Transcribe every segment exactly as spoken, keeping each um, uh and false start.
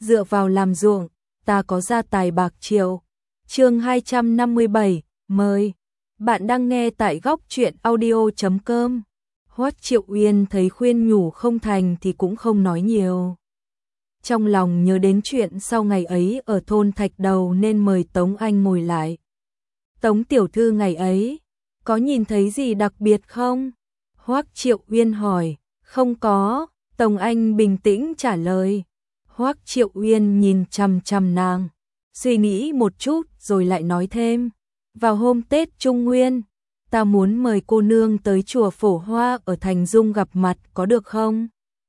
dựa vào làm ruộng, ta có gia tài bạc triệu. Chương hai trăm năm mươi bảy, mời. Bạn đang nghe tại góc truyện audio chấm com. Hoắc Triệu Uyên thấy khuyên nhủ không thành thì cũng không nói nhiều. Trong lòng nhớ đến chuyện sau ngày ấy ở thôn Thạch Đầu nên mời Tống Anh ngồi lại. Tống tiểu thư ngày ấy, có nhìn thấy gì đặc biệt không? Hoắc Triệu Uyên hỏi. Không có, Tống Anh bình tĩnh trả lời. Hoắc Triệu Uyên nhìn chằm chằm nàng, suy nghĩ một chút rồi lại nói thêm. Vào hôm Tết Trung Nguyên, ta muốn mời cô nương tới chùa Phổ Hoa ở Thành Dung gặp mặt có được không?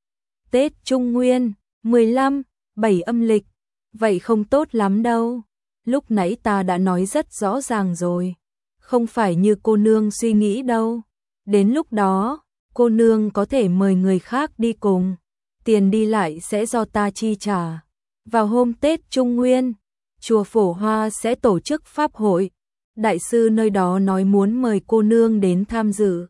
Tết Trung Nguyên, mười lăm, bảy âm lịch, vậy không tốt lắm đâu. Lúc nãy ta đã nói rất rõ ràng rồi, không phải như cô nương suy nghĩ đâu. Đến lúc đó, cô nương có thể mời người khác đi cùng, tiền đi lại sẽ do ta chi trả. Vào hôm Tết Trung Nguyên, chùa Phổ Hoa sẽ tổ chức pháp hội, đại sư nơi đó nói muốn mời cô nương đến tham dự.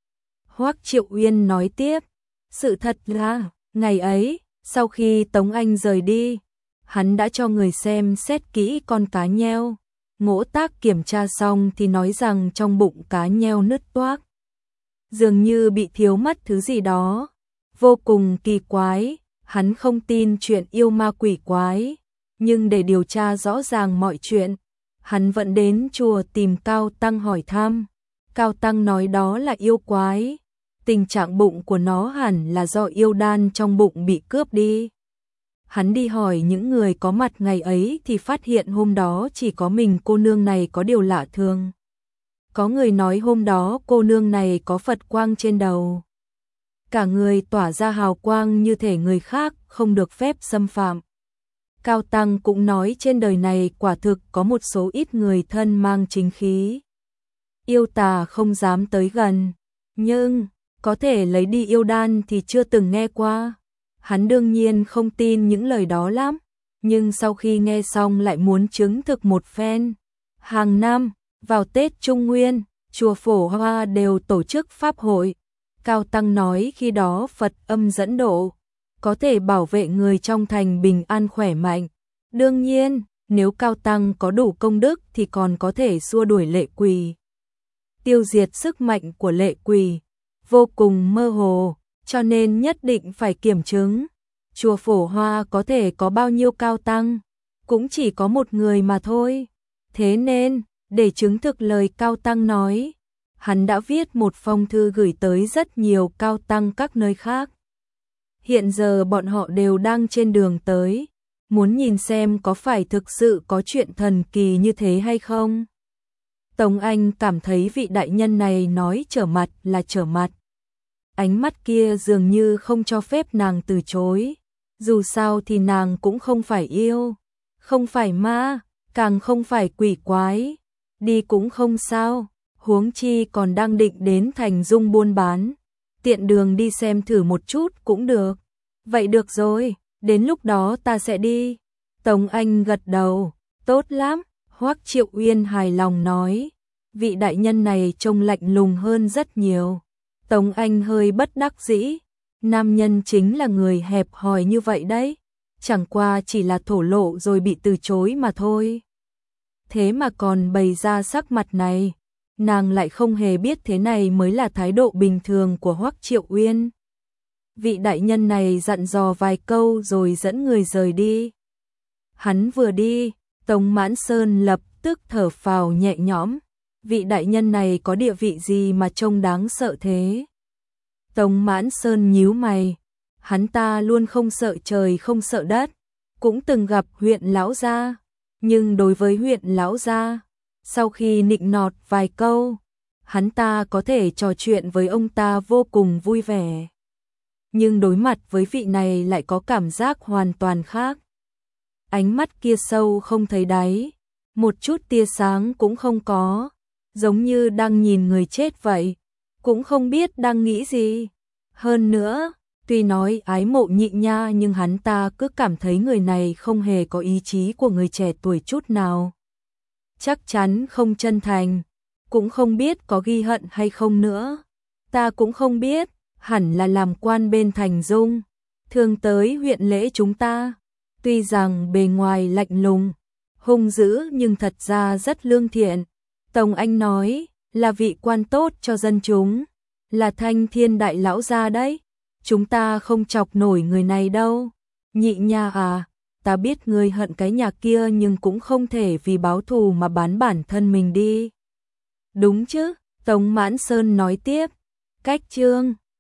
Hoắc Triệu Uyên nói tiếp, sự thật là, ngày ấy, sau khi Tống Anh rời đi, hắn đã cho người xem xét kỹ con cá nheo. Ngỗ Tác kiểm tra xong thì nói rằng trong bụng cá nheo nứt toác, dường như bị thiếu mất thứ gì đó, vô cùng kỳ quái. Hắn không tin chuyện yêu ma quỷ quái, nhưng để điều tra rõ ràng mọi chuyện, hắn vẫn đến chùa tìm Cao Tăng hỏi thăm. Cao Tăng nói đó là yêu quái, tình trạng bụng của nó hẳn là do yêu đan trong bụng bị cướp đi. Hắn đi hỏi những người có mặt ngày ấy thì phát hiện hôm đó chỉ có mình cô nương này có điều lạ thường. Có người nói hôm đó cô nương này có Phật quang trên đầu, cả người tỏa ra hào quang như thể người khác không được phép xâm phạm. Cao Tăng cũng nói trên đời này quả thực có một số ít người thân mang chính khí, yêu tà không dám tới gần, nhưng có thể lấy đi yêu đan thì chưa từng nghe qua. Hắn đương nhiên không tin những lời đó lắm, nhưng sau khi nghe xong lại muốn chứng thực một phen. Hàng năm, vào Tết Trung Nguyên, chùa Phổ Hoa đều tổ chức pháp hội. Cao Tăng nói khi đó Phật âm dẫn độ, có thể bảo vệ người trong thành bình an khỏe mạnh. Đương nhiên, nếu Cao Tăng có đủ công đức thì còn có thể xua đuổi lệ quỷ, tiêu diệt sức mạnh của lệ quỷ. Vô cùng mơ hồ, cho nên nhất định phải kiểm chứng. Chùa Phổ Hoa có thể có bao nhiêu Cao Tăng, cũng chỉ có một người mà thôi. Thế nên, để chứng thực lời Cao Tăng nói, hắn đã viết một phong thư gửi tới rất nhiều Cao Tăng các nơi khác. Hiện giờ bọn họ đều đang trên đường tới, muốn nhìn xem có phải thực sự có chuyện thần kỳ như thế hay không. Tống Anh cảm thấy vị đại nhân này nói trở mặt là trở mặt. Ánh mắt kia dường như không cho phép nàng từ chối. Dù sao thì nàng cũng không phải yêu, không phải ma, càng không phải quỷ quái. Đi cũng không sao, huống chi còn đang định đến Thành Dung buôn bán, tiện đường đi xem thử một chút cũng được. Vậy được rồi, đến lúc đó ta sẽ đi. Tống Anh gật đầu, tốt lắm. Hoắc Triệu Uyên hài lòng nói, vị đại nhân này trông lạnh lùng hơn rất nhiều. Tống Anh hơi bất đắc dĩ, nam nhân chính là người hẹp hòi như vậy đấy, chẳng qua chỉ là thổ lộ rồi bị từ chối mà thôi. Thế mà còn bày ra sắc mặt này, nàng lại không hề biết thế này mới là thái độ bình thường của Hoắc Triệu Uyên. Vị đại nhân này dặn dò vài câu rồi dẫn người rời đi. Hắn vừa đi, Tống Mãn Sơn lập tức thở phào nhẹ nhõm. Vị đại nhân này có địa vị gì mà trông đáng sợ thế? Tống Mãn Sơn nhíu mày, hắn ta luôn không sợ trời không sợ đất, cũng từng gặp huyện lão gia, nhưng đối với huyện lão gia, sau khi nịnh nọt vài câu, hắn ta có thể trò chuyện với ông ta vô cùng vui vẻ. Nhưng đối mặt với vị này lại có cảm giác hoàn toàn khác. Ánh mắt kia sâu không thấy đáy, một chút tia sáng cũng không có, giống như đang nhìn người chết vậy, cũng không biết đang nghĩ gì. Hơn nữa, tuy nói ái mộ Nhị Nha nhưng hắn ta cứ cảm thấy người này không hề có ý chí của người trẻ tuổi chút nào. Chắc chắn không chân thành, cũng không biết có ghi hận hay không nữa. Ta cũng không biết, hẳn là làm quan bên Thành Dung, thường tới huyện lễ chúng ta. tuy rằng bề ngoài lạnh lùng, hung dữ nhưng thật ra rất lương thiện. Tống Anh nói, là vị quan tốt cho dân chúng, là Thanh Thiên đại lão gia đấy, chúng ta không chọc nổi người này đâu. Nhị nha à, ta biết ngươi hận cái nhà kia nhưng cũng không thể vì báo thù mà bán bản thân mình đi. Đúng chứ, Tống Mãn Sơn nói tiếp, cách chương